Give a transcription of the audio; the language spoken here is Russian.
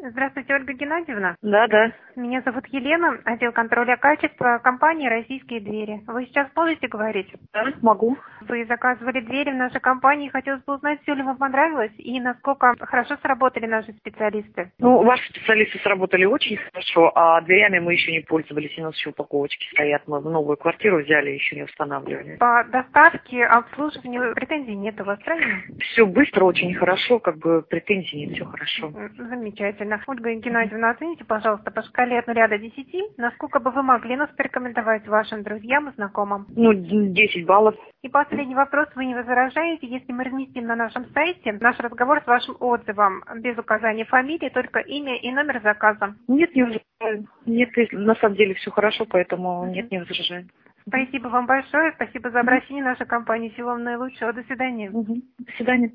Здравствуйте, Ольга Геннадьевна. Да. Меня зовут Елена, отдел контроля качества компании «Российские двери». Вы сейчас можете говорить? Да, могу. Вы заказывали двери в нашей компании. Хотелось бы узнать, все ли вам понравилось и насколько хорошо сработали наши специалисты. Ваши специалисты сработали очень хорошо, а дверями мы еще не пользовались. У нас еще упаковочки стоят. Мы в новую квартиру взяли, еще не устанавливали. По доставке, обслуживанию претензий нет у вас, правильно? Все быстро, очень хорошо, претензий нет, все хорошо. Замечательно. Ольга Геннадьевна, оцените, пожалуйста, по шкале от 0 до 10, насколько бы вы могли нас порекомендовать вашим друзьям и знакомым? 10 баллов. И последний вопрос. Вы не возражаете, если мы разместим на нашем сайте наш разговор с вашим отзывом без указания фамилии, только имя и номер заказа? Нет, не возражаю. Нет, на самом деле все хорошо, поэтому нет, не возражаю. Спасибо вам большое. Спасибо за обращение в нашу компанию. Всего вам наилучшего. До свидания. До свидания.